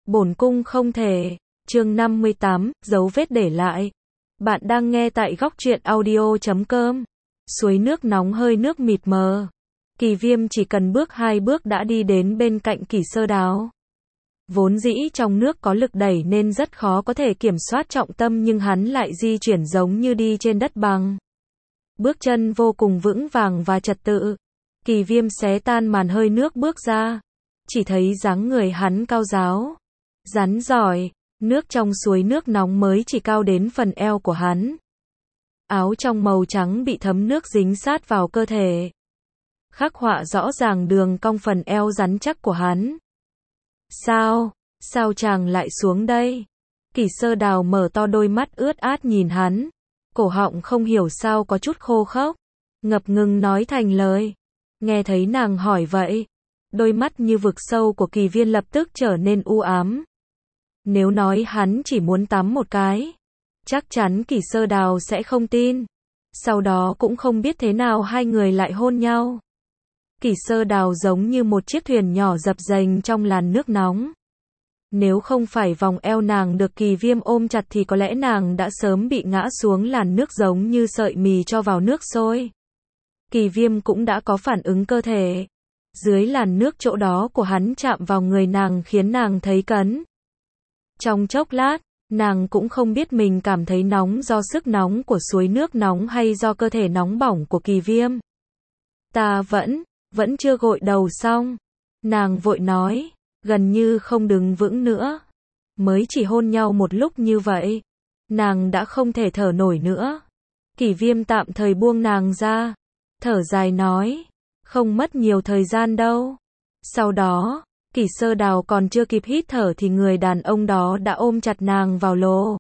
Bổn cung không thể. Chương 58, dấu vết để lại. Bạn đang nghe tại góc truyện audio.com. Suối nước nóng hơi nước mịt mờ. Kỳ Viêm chỉ cần bước 2 bước đã đi đến bên cạnh Kỷ Sơ Đào. Vốn dĩ trong nước có lực đẩy nên rất khó có thể kiểm soát trọng tâm, nhưng hắn lại di chuyển giống như đi trên đất bằng. Bước chân vô cùng vững vàng và trật tự. Kỳ Viêm xé tan màn hơi nước bước ra. Chỉ thấy dáng người hắn cao ráo, rắn giỏi, nước trong suối nước nóng mới chỉ cao đến phần eo của hắn. Áo trong màu trắng bị thấm nước dính sát vào cơ thể, khắc họa rõ ràng đường cong phần eo rắn chắc của hắn. Sao chàng lại xuống đây? Kỷ Sơ Đào mở to đôi mắt ướt át nhìn hắn, cổ họng không hiểu sao có chút khô khốc, ngập ngừng nói thành lời. Nghe thấy nàng hỏi vậy, đôi mắt như vực sâu của Kỳ Viên lập tức trở nên u ám. Nếu nói hắn chỉ muốn tắm một cái, chắc chắn Kỷ Sơ Đào sẽ không tin. Sau đó cũng không biết thế nào hai người lại hôn nhau. Kỷ Sơ Đào giống như một chiếc thuyền nhỏ dập dềnh trong làn nước nóng. Nếu không phải vòng eo nàng được Kỳ Viêm ôm chặt thì có lẽ nàng đã sớm bị ngã xuống làn nước giống như sợi mì cho vào nước sôi. Kỳ Viêm cũng đã có phản ứng cơ thể. Dưới làn nước chỗ đó của hắn chạm vào người nàng khiến nàng thấy cấn. Trong chốc lát, nàng cũng không biết mình cảm thấy nóng do sức nóng của suối nước nóng hay do cơ thể nóng bỏng của Kỳ Viêm. Ta vẫn chưa gội đầu xong. Nàng vội nói, gần như không đứng vững nữa. Mới chỉ hôn nhau một lúc như vậy, nàng đã không thể thở nổi nữa. Kỳ Viêm tạm thời buông nàng ra, thở dài nói, không mất nhiều thời gian đâu. Sau đó, Kỷ Sơ Đào còn chưa kịp hít thở thì người đàn ông đó đã ôm chặt nàng vào lỗ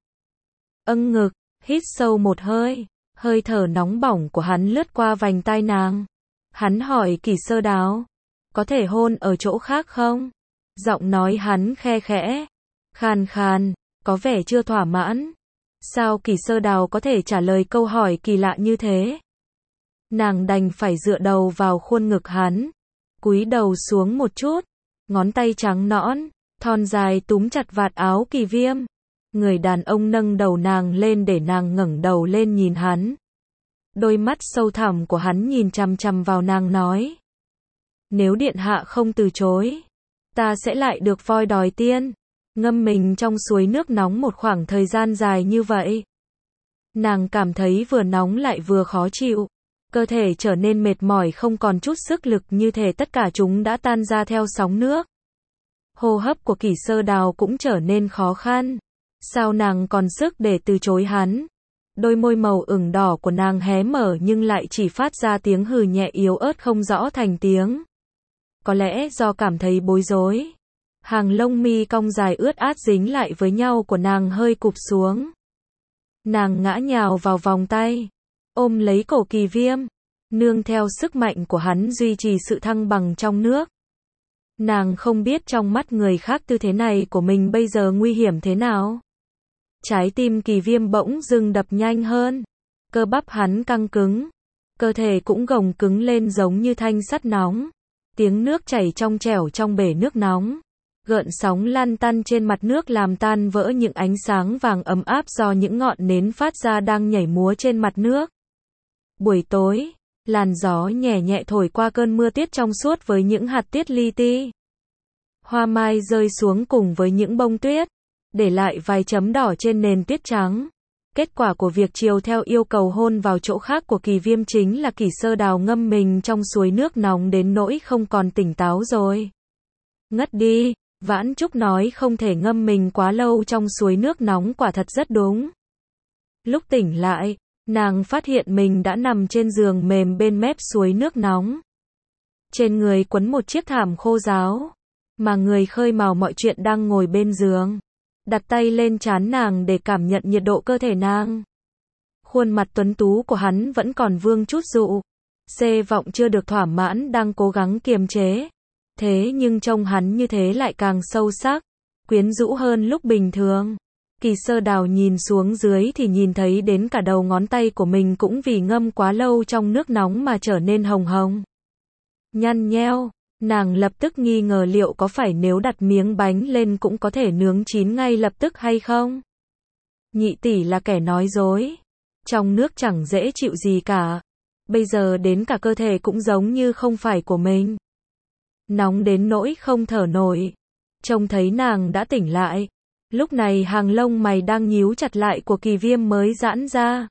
ngực, hít sâu một hơi, hơi thở nóng bỏng của hắn lướt qua vành tai nàng. Hắn hỏi Kỷ Sơ Đào, có thể hôn ở chỗ khác không? Giọng nói hắn khe khẽ, khàn khàn, có vẻ chưa thỏa mãn. Sao Kỷ Sơ Đào có thể trả lời câu hỏi kỳ lạ như thế? Nàng đành phải dựa đầu vào khuôn ngực hắn, cúi đầu xuống một chút, ngón tay trắng nõn, thon dài túm chặt vạt áo Kỳ Viêm. Người đàn ông nâng đầu nàng lên để nàng ngẩng đầu lên nhìn hắn. Đôi mắt sâu thẳm của hắn nhìn chằm chằm vào nàng nói, nếu điện hạ không từ chối, ta sẽ lại được voi đòi tiên. Ngâm mình trong suối nước nóng một khoảng thời gian dài như vậy, nàng cảm thấy vừa nóng lại vừa khó chịu. Cơ thể trở nên mệt mỏi, không còn chút sức lực, như thể tất cả chúng đã tan ra theo sóng nước. Hô hấp của Kỷ Sơ Đào cũng trở nên khó khăn. Sao nàng còn sức để từ chối hắn? Đôi môi màu ửng đỏ của nàng hé mở nhưng lại chỉ phát ra tiếng hừ nhẹ yếu ớt không rõ thành tiếng. Có lẽ do cảm thấy bối rối, hàng lông mi cong dài ướt át dính lại với nhau của nàng hơi cụp xuống. Nàng ngã nhào vào vòng tay, ôm lấy cổ Kỳ Viêm, nương theo sức mạnh của hắn duy trì sự thăng bằng trong nước. Nàng không biết trong mắt người khác tư thế này của mình bây giờ nguy hiểm thế nào. Trái tim Kỳ Viêm bỗng dưng đập nhanh hơn, cơ bắp hắn căng cứng, cơ thể cũng gồng cứng lên giống như thanh sắt nóng. Tiếng nước chảy trong trẻo trong bể nước nóng, gợn sóng lăn tăn trên mặt nước làm tan vỡ những ánh sáng vàng ấm áp do những ngọn nến phát ra đang nhảy múa trên mặt nước. Buổi tối, làn gió nhẹ nhẹ thổi qua cơn mưa tiết trong suốt với những hạt tiết li ti. Hoa mai rơi xuống cùng với những bông tuyết, để lại vài chấm đỏ trên nền tuyết trắng. Kết quả của việc chiều theo yêu cầu hôn vào chỗ khác của Kỳ Viêm chính là Kỷ Sơ Đào ngâm mình trong suối nước nóng đến nỗi không còn tỉnh táo rồi. Ngất đi, Vãn Trúc nói không thể ngâm mình quá lâu trong suối nước nóng quả thật rất đúng. Lúc tỉnh lại, nàng phát hiện mình đã nằm trên giường mềm bên mép suối nước nóng. Trên người quấn một chiếc thảm khô ráo, mà người khơi mào mọi chuyện đang ngồi bên giường, đặt tay lên trán nàng để cảm nhận nhiệt độ cơ thể nàng. Khuôn mặt tuấn tú của hắn vẫn còn vương chút dụ, xê vọng chưa được thỏa mãn đang cố gắng kiềm chế. Thế nhưng trông hắn như thế lại càng sâu sắc, quyến rũ hơn lúc bình thường. Kỷ Sơ Đào nhìn xuống dưới thì nhìn thấy đến cả đầu ngón tay của mình cũng vì ngâm quá lâu trong nước nóng mà trở nên hồng hồng, nhăn nheo. Nàng lập tức nghi ngờ liệu có phải nếu đặt miếng bánh lên cũng có thể nướng chín ngay lập tức hay không? Nhị tỷ là kẻ nói dối. Trong nước chẳng dễ chịu gì cả. Bây giờ đến cả cơ thể cũng giống như không phải của mình. Nóng đến nỗi không thở nổi. Trông thấy nàng đã tỉnh lại. Lúc này hàng lông mày đang nhíu chặt lại của Kỳ Viêm mới giãn ra.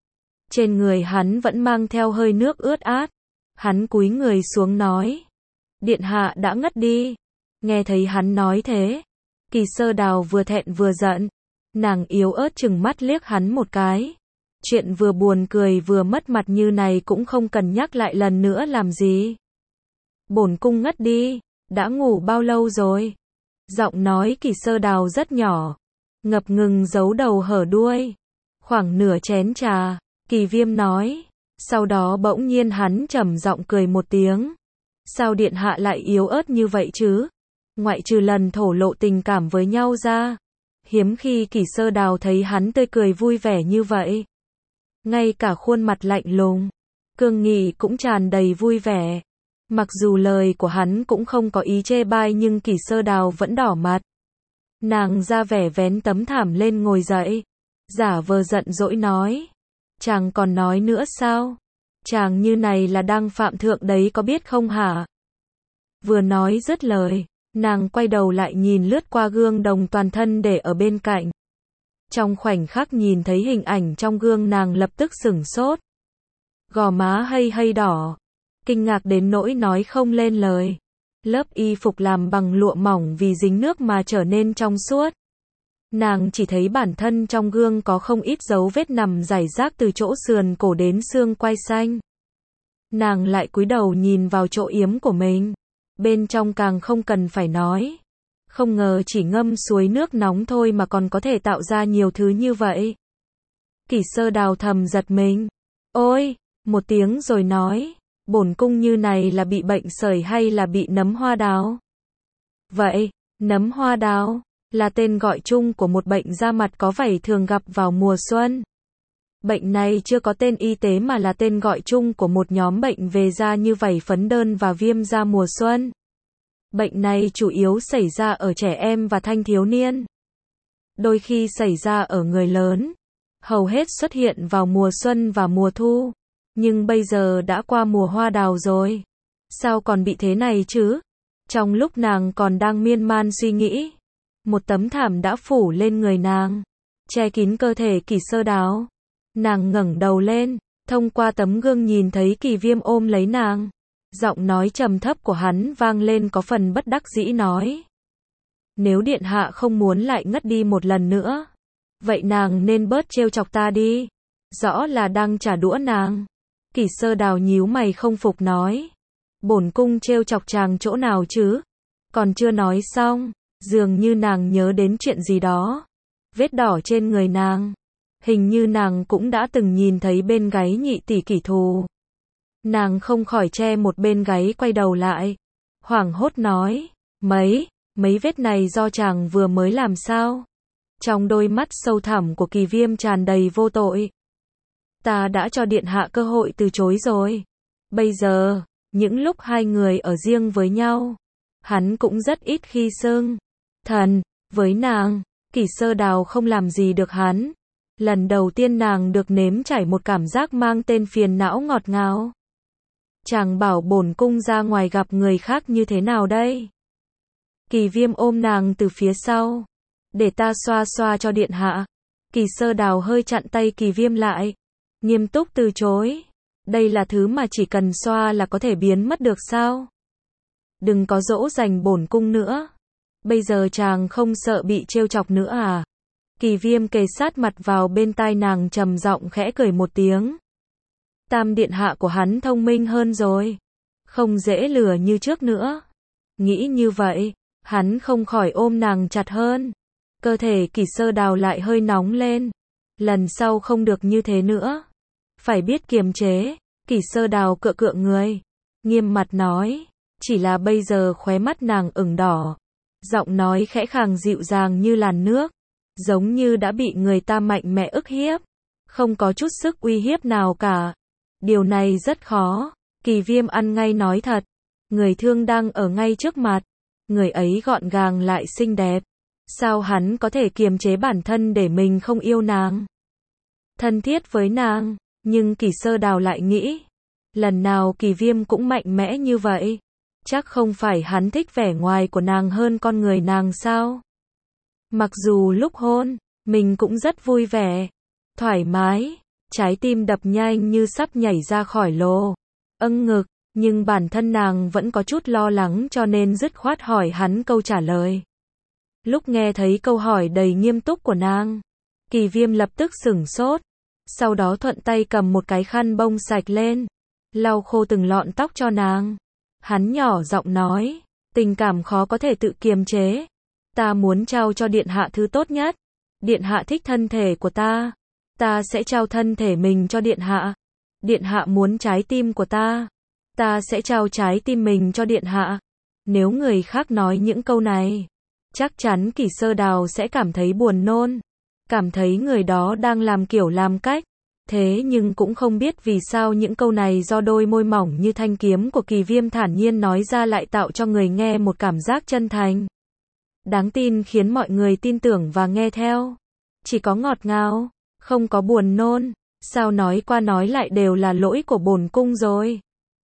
Trên người hắn vẫn mang theo hơi nước ướt át. Hắn cúi người xuống nói. Điện hạ đã ngất đi. Nghe thấy hắn nói thế. Kỳ Sơ Đào vừa thẹn vừa giận. Nàng yếu ớt chừng mắt liếc hắn một cái. Chuyện vừa buồn cười vừa mất mặt như này cũng không cần nhắc lại lần nữa làm gì. Bổn cung ngất đi. Đã ngủ bao lâu rồi? Giọng nói Kỳ Sơ Đào rất nhỏ. Ngập ngừng giấu đầu hở đuôi. Khoảng nửa chén trà. Kỳ Viêm nói. Sau đó bỗng nhiên hắn trầm giọng cười một tiếng. Sao điện hạ lại yếu ớt như vậy chứ? Ngoại trừ lần thổ lộ tình cảm với nhau ra. Hiếm khi Kỳ Sơ Đào thấy hắn tươi cười vui vẻ như vậy. Ngay cả khuôn mặt lạnh lùng, cương nghị cũng tràn đầy vui vẻ. Mặc dù lời của hắn cũng không có ý chê bai nhưng Kỳ Sơ Đào vẫn đỏ mặt. Nàng ra vẻ vén tấm thảm lên ngồi dậy. Giả vờ giận dỗi nói. Chàng còn nói nữa sao? Chàng như này là đang phạm thượng đấy có biết không hả? Vừa nói dứt lời, nàng quay đầu lại nhìn lướt qua gương đồng toàn thân để ở bên cạnh. Trong khoảnh khắc nhìn thấy hình ảnh trong gương nàng lập tức sửng sốt. Gò má hay đỏ. Kinh ngạc đến nỗi nói không lên lời. Lớp y phục làm bằng lụa mỏng vì dính nước mà trở nên trong suốt. Nàng chỉ thấy bản thân trong gương có không ít dấu vết nằm rải rác từ chỗ sườn cổ đến xương quai xanh. Nàng lại cúi đầu nhìn vào chỗ yếm của mình. Bên trong càng không cần phải nói. Không ngờ chỉ ngâm suối nước nóng thôi mà còn có thể tạo ra nhiều thứ như vậy. Kỳ Sơ Đào thầm giật mình. Ôi, một tiếng rồi nói. Bổn cung như này là bị bệnh sởi hay là bị nấm hoa đào? Vậy, nấm hoa đào là tên gọi chung của một bệnh da mặt có vảy thường gặp vào mùa xuân. Bệnh này chưa có tên y tế mà là tên gọi chung của một nhóm bệnh về da như vảy phấn đơn và viêm da mùa xuân. Bệnh này chủ yếu xảy ra ở trẻ em và thanh thiếu niên. Đôi khi xảy ra ở người lớn. Hầu hết xuất hiện vào mùa xuân và mùa thu. Nhưng bây giờ đã qua mùa hoa đào rồi. Sao còn bị thế này chứ? Trong lúc nàng còn đang miên man suy nghĩ, một tấm thảm đã phủ lên người nàng, che kín cơ thể Kỳ Sơ Đào. Nàng ngẩng đầu lên, thông qua tấm gương nhìn thấy Kỳ Viêm ôm lấy nàng. Giọng nói trầm thấp của hắn vang lên có phần bất đắc dĩ nói. Nếu điện hạ không muốn lại ngất đi một lần nữa, vậy nàng nên bớt trêu chọc ta đi. Rõ là đang trả đũa nàng. Kỳ Sơ Đào nhíu mày không phục nói. Bổn cung trêu chọc chàng chỗ nào chứ? Còn chưa nói xong, dường như nàng nhớ đến chuyện gì đó. Vết đỏ trên người nàng. Hình như nàng cũng đã từng nhìn thấy bên gáy nhị tỷ kỷ thù. Nàng không khỏi che một bên gáy quay đầu lại. Hoảng hốt nói. Mấy vết này do chàng vừa mới làm sao? Trong đôi mắt sâu thẳm của Kỳ Viêm tràn đầy vô tội. Ta đã cho điện hạ cơ hội từ chối rồi. Bây giờ, những lúc hai người ở riêng với nhau, hắn cũng rất ít khi xưng thần với nàng. Kỳ Sơ Đào không làm gì được hắn. Lần đầu tiên nàng được nếm trải một cảm giác mang tên phiền não ngọt ngào. Chàng bảo bổn cung ra ngoài gặp người khác như thế nào đây? Kỳ Viêm ôm nàng từ phía sau. Để ta xoa xoa cho điện hạ. Kỳ Sơ Đào hơi chặn tay Kỳ Viêm lại. Nghiêm túc từ chối. Đây là thứ mà chỉ cần xoa là có thể biến mất được sao? Đừng có dỗ dành bổn cung nữa. Bây giờ chàng không sợ bị trêu chọc nữa à? Kỳ Viêm kề sát mặt vào bên tai nàng trầm giọng khẽ cười một tiếng. Tam điện hạ của hắn thông minh hơn rồi. Không dễ lừa như trước nữa. Nghĩ như vậy, hắn không khỏi ôm nàng chặt hơn. Cơ thể Kỳ Sơ Đào lại hơi nóng lên. Lần sau không được như thế nữa. Phải biết kiềm chế. Kỳ Sơ Đào cựa người. Nghiêm mặt nói. Chỉ là bây giờ khóe mắt nàng ửng đỏ. Giọng nói khẽ khàng dịu dàng như làn nước. Giống như đã bị người ta mạnh mẽ ức hiếp. Không có chút sức uy hiếp nào cả. Điều này rất khó. Kỳ Viêm ăn ngay nói thật. Người thương đang ở ngay trước mặt. Người ấy gọn gàng lại xinh đẹp. Sao hắn có thể kiềm chế bản thân để mình không yêu nàng? Thân thiết với nàng, nhưng Kỷ Sơ Đào lại nghĩ, lần nào Kỳ Viêm cũng mạnh mẽ như vậy. Chắc không phải hắn thích vẻ ngoài của nàng hơn con người nàng sao? Mặc dù lúc hôn, mình cũng rất vui vẻ, thoải mái, trái tim đập nhanh như sắp nhảy ra khỏi lỗ ngực, nhưng bản thân nàng vẫn có chút lo lắng cho nên dứt khoát hỏi hắn câu trả lời. Lúc nghe thấy câu hỏi đầy nghiêm túc của nàng, Kỳ Viêm lập tức sửng sốt, sau đó thuận tay cầm một cái khăn bông sạch lên, lau khô từng lọn tóc cho nàng. Hắn nhỏ giọng nói, tình cảm khó có thể tự kiềm chế. Ta muốn trao cho điện hạ thứ tốt nhất. Điện hạ thích thân thể của ta. Ta sẽ trao thân thể mình cho điện hạ. Điện hạ muốn trái tim của ta. Ta sẽ trao trái tim mình cho điện hạ. Nếu người khác nói những câu này, chắc chắn Kỷ Sơ Đào sẽ cảm thấy buồn nôn. Cảm thấy người đó đang làm kiểu làm cách. Thế nhưng cũng không biết vì sao những câu này do đôi môi mỏng như thanh kiếm của Kỳ Viêm thản nhiên nói ra lại tạo cho người nghe một cảm giác chân thành, đáng tin, khiến mọi người tin tưởng và nghe theo. Chỉ có ngọt ngào, không có buồn nôn. Sao nói qua nói lại đều là lỗi của bổn cung rồi?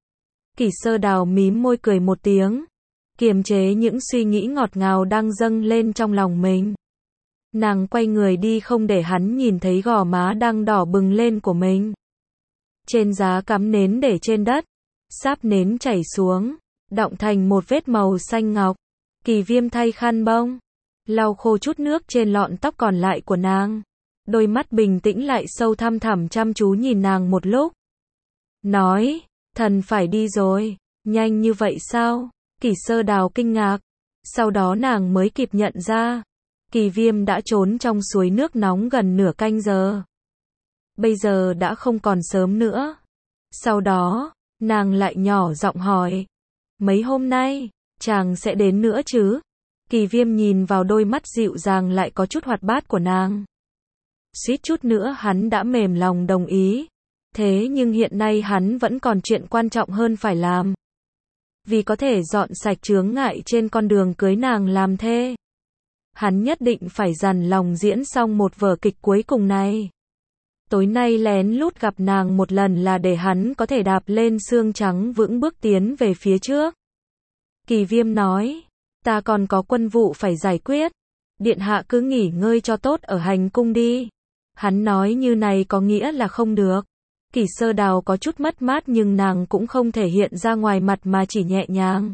Kỷ Sơ Đào mím môi cười một tiếng, kiềm chế những suy nghĩ ngọt ngào đang dâng lên trong lòng mình. Nàng quay người đi không để hắn nhìn thấy gò má đang đỏ bừng lên của mình. Trên giá cắm nến để trên đất, sáp nến chảy xuống, đọng thành một vết màu xanh ngọc. Kỳ Viêm thay khăn bông, lau khô chút nước trên lọn tóc còn lại của nàng. Đôi mắt bình tĩnh lại sâu thăm thẳm chăm chú nhìn nàng một lúc. Nói, thần phải đi rồi, nhanh như vậy sao? Kỷ Sơ Đào kinh ngạc, sau đó nàng mới kịp nhận ra. Kỳ Viêm đã trốn trong suối nước nóng gần nửa canh giờ. Bây giờ đã không còn sớm nữa. Sau đó, nàng lại nhỏ giọng hỏi. Mấy hôm nay, chàng sẽ đến nữa chứ? Kỳ Viêm nhìn vào đôi mắt dịu dàng lại có chút hoạt bát của nàng. Suýt chút nữa hắn đã mềm lòng đồng ý. Thế nhưng hiện nay hắn vẫn còn chuyện quan trọng hơn phải làm. Vì có thể dọn sạch chướng ngại trên con đường cưới nàng làm thê, hắn nhất định phải dằn lòng diễn xong một vở kịch cuối cùng này. Tối nay lén lút gặp nàng một lần là để hắn có thể đạp lên xương trắng vững bước tiến về phía trước. Kỳ Viêm nói, ta còn có quân vụ phải giải quyết. Điện hạ cứ nghỉ ngơi cho tốt ở hành cung đi. Hắn nói như này có nghĩa là không được. Kỷ Sơ Đào có chút mất mát nhưng nàng cũng không thể hiện ra ngoài mặt mà chỉ nhẹ nhàng.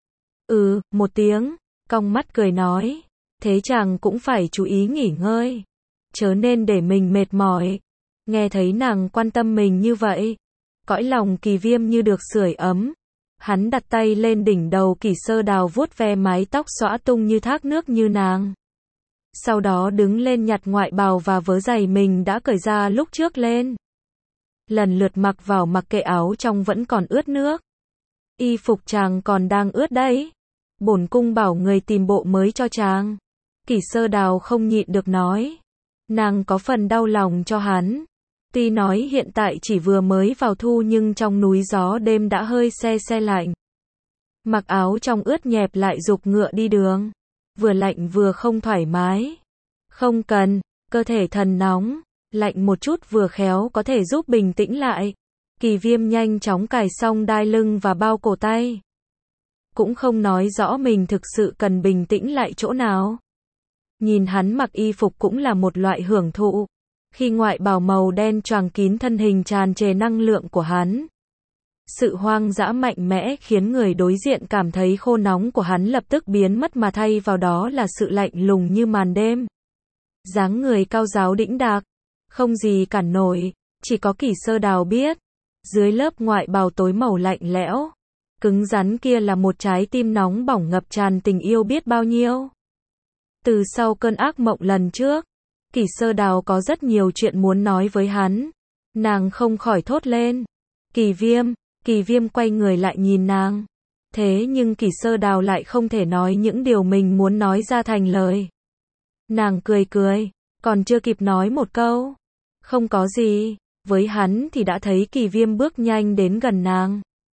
Một tiếng, cong mắt cười nói. Thế chàng cũng phải chú ý nghỉ ngơi. Chớ nên để mình mệt mỏi. Nghe thấy nàng quan tâm mình như vậy, cõi lòng Kỳ Viêm như được sưởi ấm. Hắn đặt tay lên đỉnh đầu Kỷ Sơ Đào vuốt ve mái tóc xõa tung như thác nước như nàng. Sau đó đứng lên nhặt ngoại bào và vớ giày mình đã cởi ra lúc trước lên. Lần lượt mặc vào, mặc kệ áo trong vẫn còn ướt nước. Y phục chàng còn đang ướt đấy. Bổn cung bảo người tìm bộ mới cho chàng. Kỷ Sơ Đào không nhịn được nói. Nàng có phần đau lòng cho hắn. Tuy nói hiện tại chỉ vừa mới vào thu nhưng trong núi gió đêm đã hơi se lạnh. Mặc áo trong ướt nhẹp lại giục ngựa đi đường. Vừa lạnh vừa không thoải mái. Không cần, cơ thể thần nóng. Lạnh một chút vừa khéo có thể giúp bình tĩnh lại. Kỳ Viêm nhanh chóng cài xong đai lưng và bao cổ tay. Cũng không nói rõ mình thực sự cần bình tĩnh lại chỗ nào. Nhìn hắn mặc y phục cũng là một loại hưởng thụ. Khi ngoại bào màu đen choàng kín thân hình tràn trề năng lượng của hắn. Sự hoang dã mạnh mẽ khiến người đối diện cảm thấy khô nóng của hắn lập tức biến mất mà thay vào đó là sự lạnh lùng như màn đêm. Dáng người cao ráo đĩnh đạc, không gì cản nổi, chỉ có Kỷ Sơ Đào biết. Dưới lớp ngoại bào tối màu lạnh lẽo, cứng rắn kia là một trái tim nóng bỏng ngập tràn tình yêu biết bao nhiêu. Từ sau cơn ác mộng lần trước, Kỷ Sơ Đào có rất nhiều chuyện muốn nói với hắn. Nàng không khỏi thốt lên. Kỳ Viêm quay người lại nhìn nàng. Thế nhưng Kỷ Sơ Đào lại không thể nói những điều mình muốn nói ra thành lời. Nàng cười, còn chưa kịp nói một câu. Không có gì, với hắn thì đã thấy Kỳ Viêm bước nhanh đến gần nàng.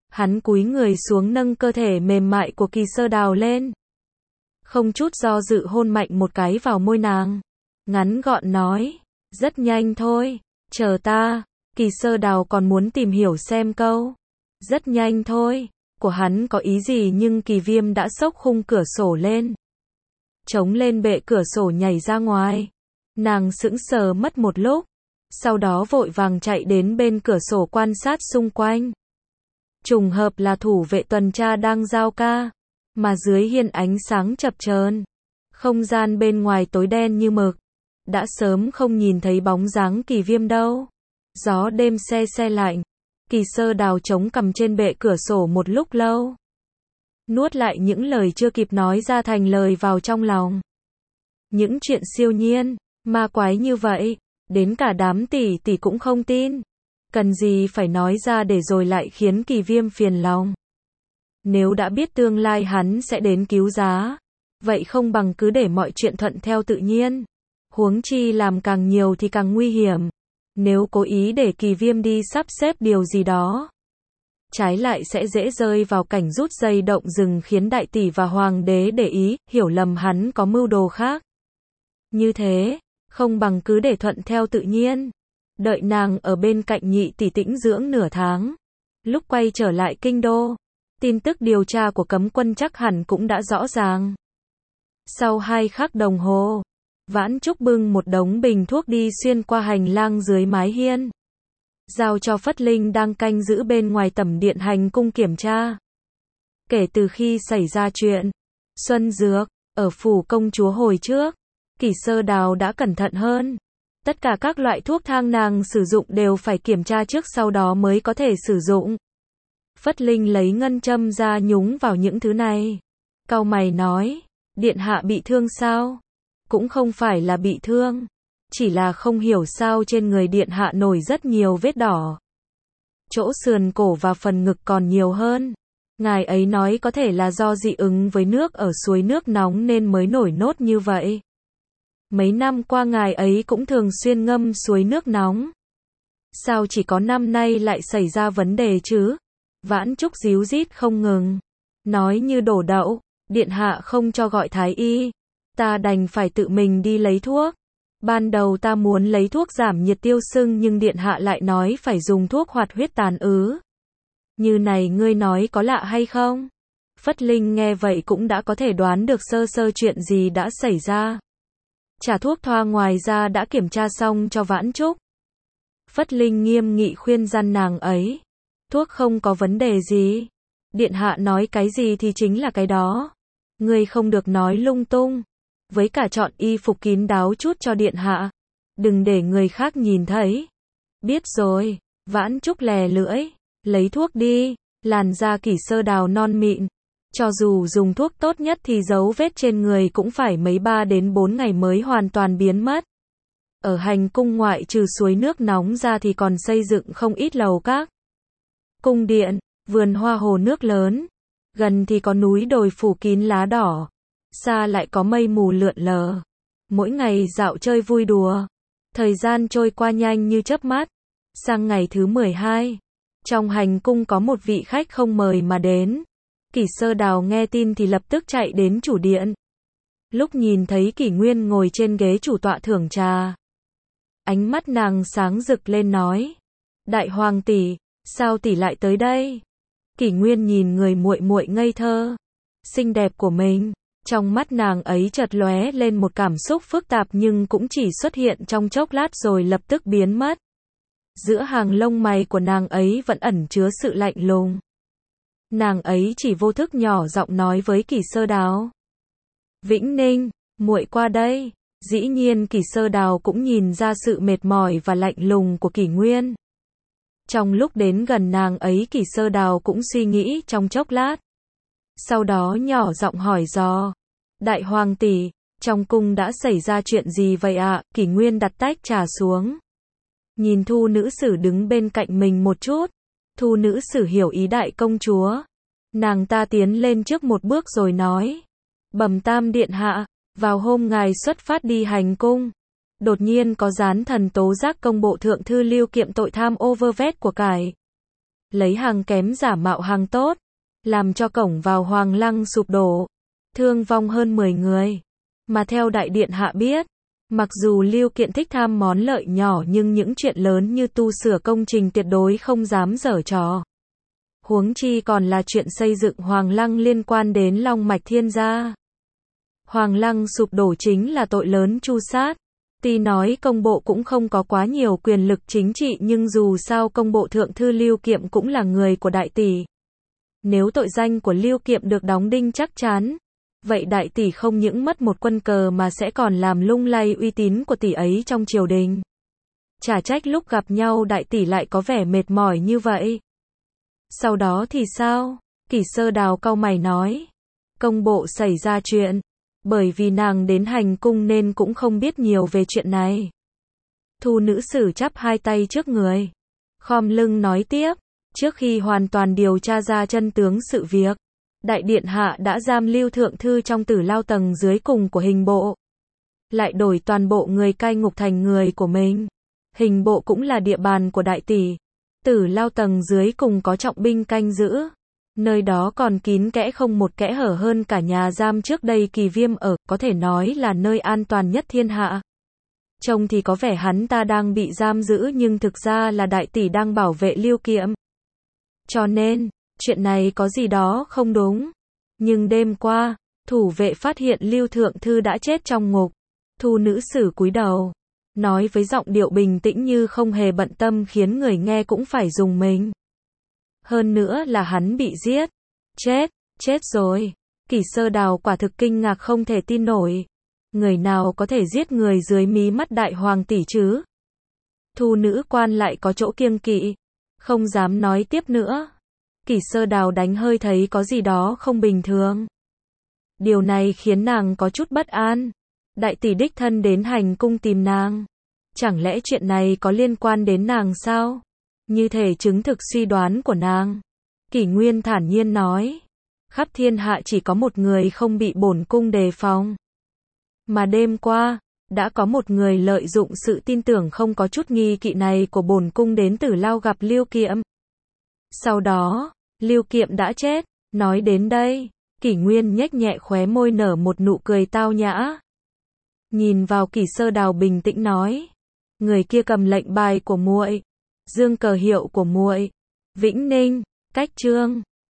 Hắn cúi người xuống nâng cơ thể mềm mại của Kỳ Sơ Đào lên. Không chút do dự hôn mạnh một cái vào môi nàng. Ngắn gọn nói, rất nhanh thôi, chờ ta. Kỳ Sơ Đào còn muốn tìm hiểu xem câu rất nhanh thôi của hắn có ý gì, nhưng Kỳ Viêm đã xốc khung cửa sổ lên, chống lên bệ cửa sổ nhảy ra ngoài. Nàng sững sờ mất một lúc, sau đó vội vàng chạy đến bên cửa sổ quan sát xung quanh. Trùng hợp là thủ vệ tuần tra đang giao ca, mà dưới hiên ánh sáng chập chờn, không gian bên ngoài tối đen như mực, đã sớm không nhìn thấy bóng dáng Kỳ Viêm đâu. Gió đêm se se lạnh, Kỳ Sơ Đào chống cằm trên bệ cửa sổ một lúc lâu, nuốt lại những lời chưa kịp nói ra thành lời vào trong lòng. Những chuyện siêu nhiên, ma quái như vậy, đến cả đám tỷ tỷ cũng không tin. Cần gì phải nói ra để rồi lại khiến Kỳ Viêm phiền lòng. Nếu đã biết tương lai hắn sẽ đến cứu giá, vậy không bằng cứ để mọi chuyện thuận theo tự nhiên. Huống chi làm càng nhiều thì càng nguy hiểm. Nếu cố ý để Kỳ Viêm đi sắp xếp điều gì đó, trái lại sẽ dễ rơi vào cảnh rút dây động rừng, khiến đại tỷ và hoàng đế để ý, hiểu lầm hắn có mưu đồ khác. Như thế, không bằng cứ để thuận theo tự nhiên. Đợi nàng ở bên cạnh nhị tỷ tĩnh dưỡng nửa tháng. Lúc quay trở lại kinh đô, tin tức điều tra của cấm quân chắc hẳn cũng đã rõ ràng. Sau 2 khắc đồng hồ, Vãn Trúc bưng một đống bình thuốc đi xuyên qua hành lang dưới mái hiên, giao cho Phất Linh đang canh giữ bên ngoài tẩm điện hành cung kiểm tra. Kể từ khi xảy ra chuyện Xuân Dược ở phủ công chúa hồi trước, Kỳ Sơ Đào đã cẩn thận hơn. Tất cả các loại thuốc thang nàng sử dụng đều phải kiểm tra trước sau đó mới có thể sử dụng. Phất Linh lấy ngân châm ra nhúng vào những thứ này. Cau mày nói, điện hạ bị thương sao? Cũng không phải là bị thương, chỉ là không hiểu sao trên người điện hạ nổi rất nhiều vết đỏ. Chỗ sườn cổ và phần ngực còn nhiều hơn. Ngài ấy nói có thể là do dị ứng với nước ở suối nước nóng nên mới nổi nốt như vậy. Mấy năm qua ngài ấy cũng thường xuyên ngâm suối nước nóng. Sao chỉ có năm nay lại xảy ra vấn đề chứ? Vãn Trúc díu dít không ngừng, nói như đổ đậu, điện hạ không cho gọi thái y, ta đành phải tự mình đi lấy thuốc. Ban đầu ta muốn lấy thuốc giảm nhiệt tiêu sưng nhưng điện hạ lại nói phải dùng thuốc hoạt huyết tàn ứ. Như này ngươi nói có lạ hay không? Phất Linh nghe vậy cũng đã có thể đoán được sơ sơ chuyện gì đã xảy ra. Trả thuốc thoa ngoài ra đã kiểm tra xong cho Vãn Trúc. Phất Linh nghiêm nghị khuyên răn nàng ấy. Thuốc không có vấn đề gì. Điện hạ nói cái gì thì chính là cái đó. Ngươi không được nói lung tung. Với cả chọn y phục kín đáo chút cho điện hạ. Đừng để người khác nhìn thấy. Biết rồi. Vãn Trúc lè lưỡi. Lấy thuốc đi. Làn da Kỳ Sơ Đào non mịn. Cho dù dùng thuốc tốt nhất thì dấu vết trên người cũng phải mấy 3 đến 4 ngày mới hoàn toàn biến mất. Ở hành cung ngoại trừ suối nước nóng ra thì còn xây dựng không ít lầu các, cung điện, vườn hoa hồ nước lớn. Gần thì có núi đồi phủ kín lá đỏ, xa lại có mây mù lượn lờ. Mỗi ngày dạo chơi vui đùa. Thời gian trôi qua nhanh như chớp mắt. Sang ngày thứ 12, trong hành cung có một vị khách không mời mà đến. Kỳ Sơ Đào nghe tin thì lập tức chạy đến chủ điện. Lúc nhìn thấy Kỷ Nguyên ngồi trên ghế chủ tọa thưởng trà, ánh mắt nàng sáng rực lên nói: "Đại hoàng tỷ, sao tỷ lại tới đây?" Kỷ Nguyên nhìn người muội muội ngây thơ, xinh đẹp của mình, trong mắt nàng ấy chợt lóe lên một cảm xúc phức tạp nhưng cũng chỉ xuất hiện trong chốc lát rồi lập tức biến mất. Giữa hàng lông mày của nàng ấy vẫn ẩn chứa sự lạnh lùng. Nàng ấy chỉ vô thức nhỏ giọng nói với Kỳ Sơ Đào: "Vĩnh Ninh, muội qua đây." Dĩ nhiên Kỳ Sơ Đào cũng nhìn ra sự mệt mỏi và lạnh lùng của Kỷ Nguyên. Trong lúc đến gần nàng ấy, Kỳ Sơ Đào cũng suy nghĩ trong chốc lát. Sau đó nhỏ giọng hỏi dò: "Đại hoàng tỷ, trong cung đã xảy ra chuyện gì vậy ạ?" Kỷ Nguyên đặt tách trà xuống, nhìn Thu nữ sử đứng bên cạnh mình một chút. Thu nữ sử hiểu ý đại công chúa. Nàng ta tiến lên trước một bước rồi nói: "Bẩm Tam điện hạ, vào hôm ngài xuất phát đi hành cung, đột nhiên có gián thần tố giác công bộ thượng thư Lưu Kiệm tội tham ô vơ vét của cải. lấy hàng kém giả mạo hàng tốt, làm cho cổng vào Hoàng Lăng sụp đổ, thương vong hơn 10 người. Mà theo đại điện hạ biết, mặc dù Lưu Kiện thích tham món lợi nhỏ nhưng những chuyện lớn như tu sửa công trình tuyệt đối không dám giở trò. Huống chi còn là chuyện xây dựng Hoàng Lăng liên quan đến long mạch thiên gia. Hoàng Lăng sụp đổ chính là tội lớn tru sát. Tuy nói công bộ cũng không có quá nhiều quyền lực chính trị nhưng dù sao công bộ thượng thư Lưu Kiệm cũng là người của đại tỷ. Nếu tội danh của Lưu Kiệm được đóng đinh chắc chắn, vậy đại tỷ không những mất một quân cờ mà sẽ còn làm lung lay uy tín của tỷ ấy trong triều đình. Chả trách lúc gặp nhau đại tỷ lại có vẻ mệt mỏi như vậy. Sau đó thì sao? Kỷ Sơ Đào cau mày nói. Công bộ xảy ra chuyện. Bởi vì nàng đến hành cung nên cũng không biết nhiều về chuyện này. Thu nữ sử chắp hai tay trước người. Khom lưng nói tiếp. Trước khi hoàn toàn điều tra ra chân tướng sự việc, đại điện hạ đã giam Lưu thượng thư trong tử lao tầng dưới cùng của hình bộ. Lại đổi toàn bộ người cai ngục thành người của mình. Hình bộ cũng là địa bàn của đại tỷ. Tử lao tầng dưới cùng có trọng binh canh giữ. Nơi đó còn kín kẽ không một kẽ hở hơn cả nhà giam trước đây Kỳ Viêm ở, có thể nói là nơi an toàn nhất thiên hạ. Trông thì có vẻ hắn ta đang bị giam giữ nhưng thực ra là đại tỷ đang bảo vệ Lưu Kiệm. Cho nên, chuyện này có gì đó không đúng. Nhưng đêm qua, thủ vệ phát hiện Lưu thượng thư đã chết trong ngục. Thu nữ sử cúi đầu, nói với giọng điệu bình tĩnh như không hề bận tâm khiến người nghe cũng phải rùng mình. Hơn nữa là hắn bị giết. Chết rồi. Kỷ Sơ Đào quả thực kinh ngạc không thể tin nổi. Người nào có thể giết người dưới mí mắt đại hoàng tỷ chứ? Thu nữ quan lại có chỗ kiêng kỵ, không dám nói tiếp nữa. Kỷ Sơ Đào đánh hơi thấy có gì đó không bình thường. Điều này khiến nàng có chút bất an. Đại tỷ đích thân đến hành cung tìm nàng. Chẳng lẽ chuyện này có liên quan đến nàng sao? Như thể chứng thực suy đoán của nàng. Kỷ Nguyên thản nhiên nói. Khắp thiên hạ chỉ có một người không bị bổn cung đề phòng. Mà đêm qua, đã có một người lợi dụng sự tin tưởng không có chút nghi kỵ này của bổn cung đến Tử Lao gặp Lưu Kiệm. Sau đó, Lưu Kiệm đã chết. Nói đến đây, Kỷ Nguyên nhếch nhẹ khóe môi nở một nụ cười tao nhã. Nhìn vào Kỷ Sơ Đào bình tĩnh nói. Người kia cầm lệnh bài của muội, dương cờ hiệu của muội. Vĩnh Ninh, Cách Trương,